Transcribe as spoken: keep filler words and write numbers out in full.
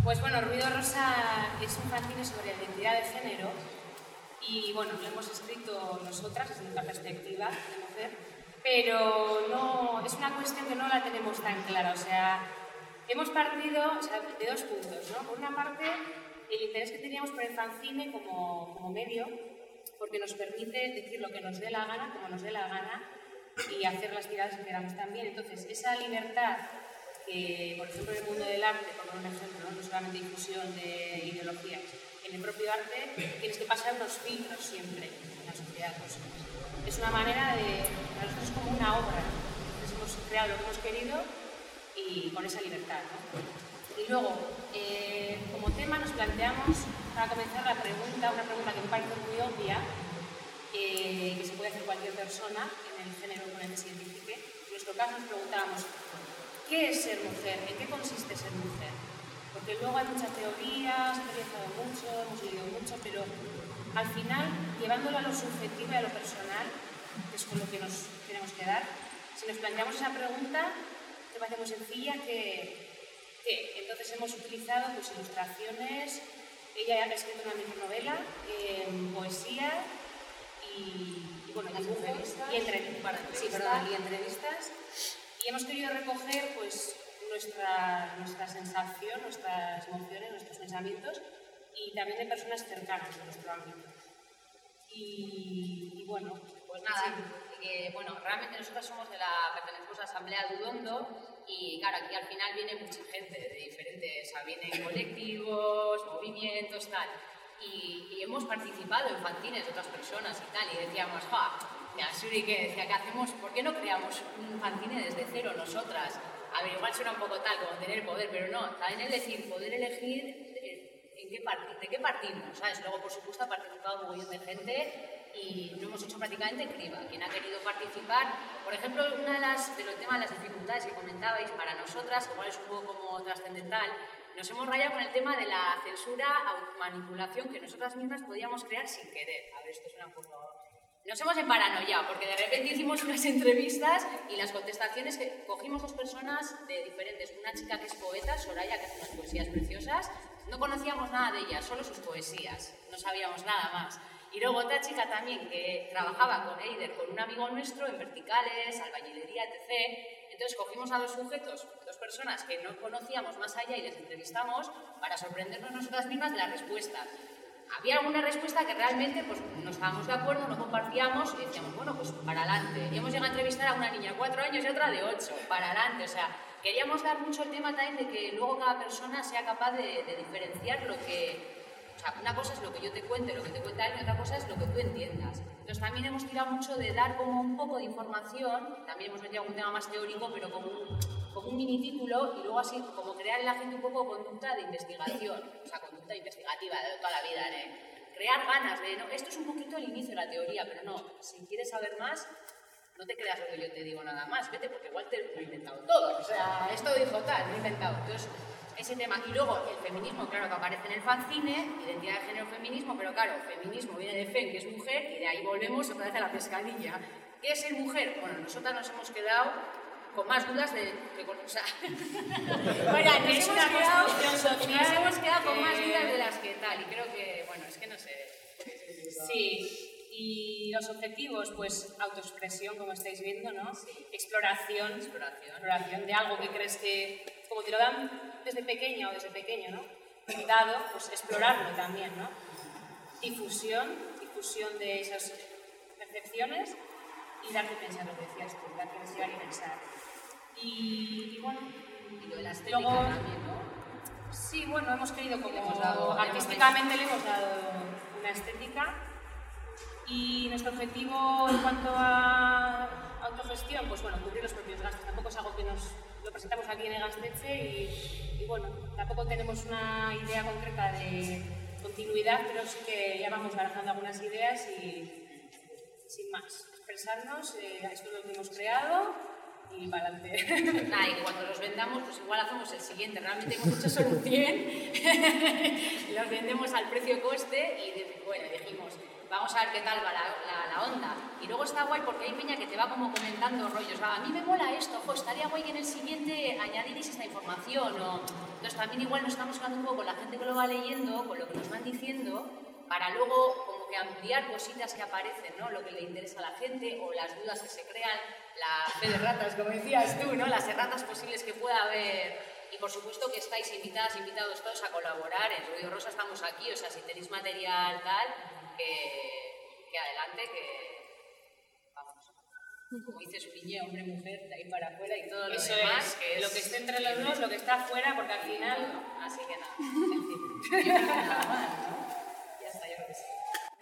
Pues bueno, Ruido Rosa es un fanzine sobre la identidad de género y bueno, lo hemos escrito nosotras desde nuestra perspectiva de mujer, pero no, es una cuestión que no la tenemos tan clara, o sea, hemos partido o sea, de dos puntos, ¿no? Por una parte, el interés que teníamos por el fanzine como, como medio, porque nos permite decir lo que nos dé la gana, como nos dé la gana, y hacer las tiradas que queramos también. Entonces, esa libertad que, por ejemplo, en el mundo del arte, por un ejemplo, no solamente difusión de ideologías, en el propio arte tienes que pasar unos filtros siempre en la sociedad. Pues, es una manera de, para nosotros es como una obra, entonces hemos creado lo que hemos querido y con esa libertad, ¿no? Y luego, eh, como tema nos planteamos, para comenzar, la pregunta, una pregunta que me parece muy obvia, eh, que se puede hacer cualquier persona en el género con el que se identifique. En nuestro caso nos preguntábamos, ¿qué es ser mujer? ¿En qué consiste ser mujer? Porque luego hay mucha teoría, se ha teorizado mucho, hemos leído mucho, pero al final, llevándolo a lo subjetivo y a lo personal, que es con lo que nos queremos quedar, si nos planteamos esa pregunta, que parece muy sencilla, que, que entonces hemos utilizado pues, ilustraciones, ella ha escrito una micronovela, eh, poesía y, y bueno, dibujos y entrevistas, sí, perdón, y entrevistas. Y hemos querido recoger pues, nuestra, nuestra sensación, nuestras emociones, nuestros pensamientos y también de personas cercanas a nuestro ámbito. Y, y bueno, pues nada, sí. que, bueno, realmente nosotros somos de la, pertenecemos a la Asamblea de Udondo y claro, aquí al final viene mucha gente de diferentes, o sea, vienen colectivos, movimientos, tal. Y, y hemos participado en fanzines de otras personas y tal, y decíamos, ja, mira, Suri que decía, ¿qué hacemos? ¿Por qué no creamos un fanzine desde cero nosotras? A ver, igual suena un poco tal como tener poder, pero no, también es decir, poder elegir en qué part- de qué partimos, ¿sabes? Luego, por supuesto, ha participado un montón de gente y lo hemos hecho prácticamente criba. Quien ha querido participar, por ejemplo, una de las, de los temas de las dificultades que comentabais, para nosotras, igual es un poco como trascendental, nos hemos rayado con el tema de la censura, manipulación que nosotras mismas podíamos crear sin querer. A ver, esto suena un poco... Nos hemos emparanoiado, porque de repente hicimos unas entrevistas y las contestaciones que cogimos dos personas de diferentes. Una chica que es poeta, Soraya, que hace unas poesías preciosas. No conocíamos nada de ella, solo sus poesías. No sabíamos nada más. Y luego otra chica también que trabajaba con Eider, con un amigo nuestro, en verticales, albañilería, etcétera. Entonces cogimos a dos sujetos, dos personas que no conocíamos más allá y les entrevistamos para sorprendernos nosotras mismas de las respuestas. Había alguna respuesta que realmente pues, no estábamos de acuerdo, no compartíamos y decíamos, bueno, pues para adelante. Y hemos llegado a entrevistar a una niña de cuatro años y otra de ocho, para adelante. O sea, queríamos dar mucho el tema también de que luego cada persona sea capaz de, de diferenciar lo que... O sea, una cosa es lo que yo te cuente, lo que te cuenta él, y otra cosa es lo que tú entiendas. Entonces también hemos tirado mucho de dar como un poco de información, también hemos metido algún tema más teórico, pero como un, como un mini título, y luego así como crear en la gente un poco conducta de investigación, o sea, conducta investigativa de toda la vida, ¿eh? Crear ganas de, no, esto es un poquito el inicio de la teoría, pero no, si quieres saber más, no te creas lo que yo te digo nada más, vete, porque igual te lo he inventado todo, o sea, esto dijo tal, lo he inventado. Entonces, ese tema. Y luego el feminismo, claro, que aparece en el fanzine, identidad de género, feminismo, pero claro, feminismo viene de fem, que es mujer, y de ahí volvemos otra vez a la pescadilla. ¿Qué es ser mujer? Bueno, nosotras nos hemos quedado con más dudas de... de o sea, bueno, nos es hemos, una quedado, social, nos hemos quedado con que... más dudas de las que tal, y creo que, bueno, es que no sé... Sí. Y los objetivos, pues autoexpresión, como estáis viendo, ¿no? Sí. Exploración, exploración, exploración de algo que crees que, como te lo dan desde pequeña o desde pequeño, ¿no? Dado, pues explorarlo también, ¿no? Difusión, difusión de esas percepciones y dar que pensar, lo que decías tú, dar que desear y pensar. Y, y bueno, y lo de la estética luego, también, ¿no? Sí, bueno, hemos querido como, le hemos dado, artísticamente le hemos dado una estética. Y nuestro objetivo en cuanto a autogestión, pues bueno, cubrir los propios gastos. Tampoco es algo que nos lo presentamos aquí en Egasteche y, y bueno, tampoco tenemos una idea concreta de continuidad, pero sí que ya vamos barajando algunas ideas y sin más, expresarnos, eh, esto es lo que hemos creado y para adelante. Nah, y cuando los vendamos, pues igual hacemos el siguiente. Realmente hemos hecho solo un cien, los vendemos al precio-coste y bueno, dijimos... Vamos a ver qué tal va la, la, la onda. Y luego está guay porque hay peña que te va como comentando rollos. Va, a mí me mola esto, ojo, estaría guay que en el siguiente añadiréis esta información. O... Entonces también igual nos estamos quedando un poco con la gente que lo va leyendo, con lo que nos van diciendo, para luego como que ampliar cositas que aparecen, ¿no? Lo que le interesa a la gente o las dudas que se crean, la fe de ratas, como decías tú, ¿no? Las erratas posibles que pueda haber. Y por supuesto que estáis invitadas, invitados todos a colaborar. En Ruido Rosa estamos aquí, o sea, si tenéis material tal, que, que adelante, que vamos. Como dice su niña, hombre, mujer, de ahí para afuera y todo lo Eso demás. es, Que es lo que esté entre los dos, lo que está afuera, porque al final... Así que nada, en fin, nada más, ¿no?